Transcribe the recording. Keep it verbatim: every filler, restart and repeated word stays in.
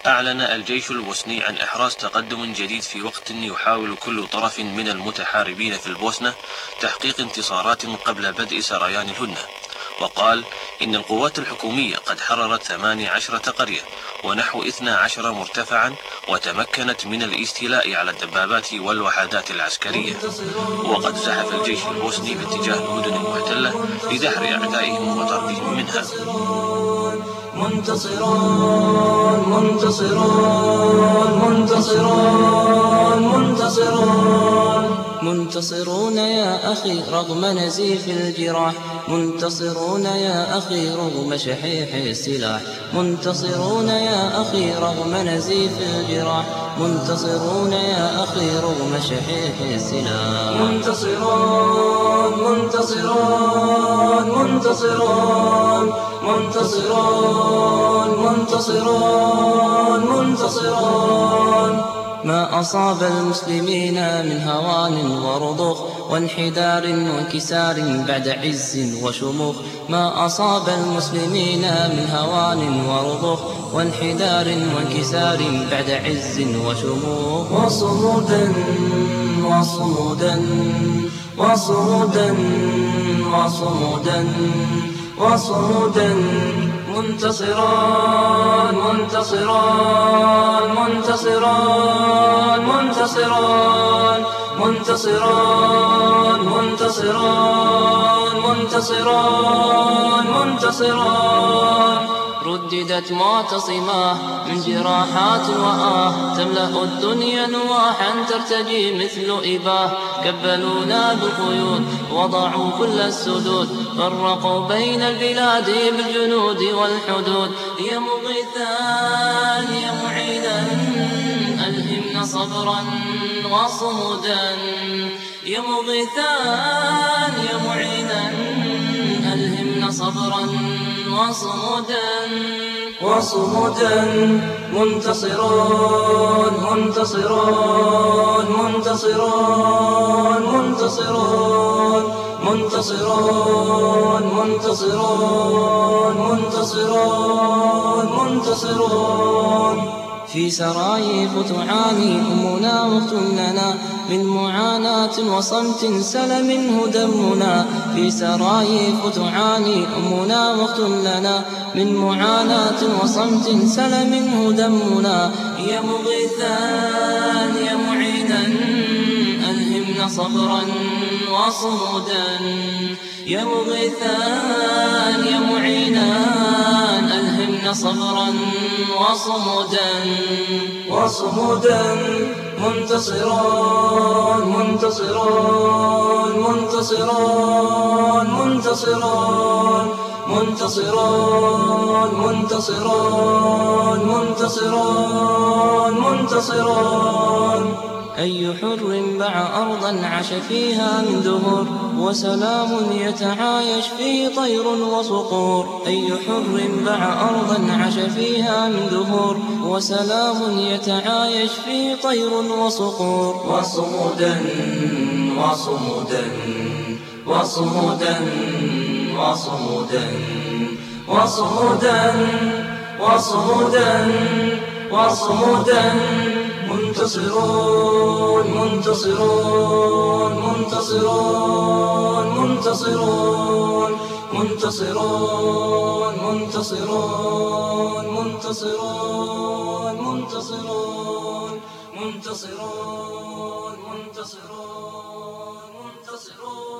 أعلن الجيش البوسني عن إحراز تقدم جديد في وقت يحاول كل طرف من المتحاربين في البوسنة تحقيق انتصارات قبل بدء سريان الهدنة. وقال إن القوات الحكومية قد حررت ثمانية عشرة قرية ونحو اثنا عشر مرتفعا، وتمكنت من الاستيلاء على الدبابات والوحدات العسكرية. وقد زحف الجيش البوسني باتجاه المدن المحتلة لدحر أعدائهم وطردهم منها. منتصرون منتصرون منتصرون منتصرون منتصرون يا أخي رغم نزيف الجراح، منتصرون يا أخي رغم شحيح السلاح، منتصرون يا أخي رغم نزيف الجراح، منتصرون يا أخي رغم شحيح السلاح. منتصرون منتصرون منتصرون منتصرون منتصرون منتصرون ما أصاب المسلمين من هوان ورضخ وانحدار وانكسار بعد عز وشموخ، ما أصاب المسلمين من هوان ورضخ وانحدار وانكسار بعد عز وشموخ. وصمودا وصمودا وصمودا وصمودا وصمودا منتصران منتصران منتصران منتصران منتصران منتصران منتصران منتصران رددت معتصمة من جراحات وآه، تملأ الدنيا نواحا ترتجي مثل إباه، كبلونا بالقيود وضعوا كل السدود، فرقوا بين البلاد بالجنود والحدود. يا مغيثان يا معينا ألهمنا صبرا وصمودا، يا مغيثان يا معينا ألهمنا صبرا وصمودا وصمودا منتصرون منتصرون منتصرون منتصرون منتصرون منتصرون منتصرون منتصرون في سرايف تعاني أمنا واغتلنا من معاناة وصمت سل منه دمنا، في سرايف تعاني أمنا واغتلنا من معاناة وصمت سل منه دمنا. يا مغيثان يا معينا ألهمنا صبرا وصمودا، يا مغيثان يا معينا ألهمنا صبرا وصمودا وصمودا منتصرون منتصرون منتصرون منتصرون منتصرون منتصرون منتصرون منتصرون أي حر باع أرضا عاش فيها من دهور، وسلام يتعايش فيه طير وصقور. أي حر باع أرضا عاش فيها من دهور، وسلام يتعايش فيه طير وصقور. وصمودا وصمودا وصمودا وصمودا وصمودا وصمودا وصمودا منتصرون منتصرون منتصرون منتصرون منتصرون منتصرون منتصرون منتصرون منتصرون منتصرون منتصرون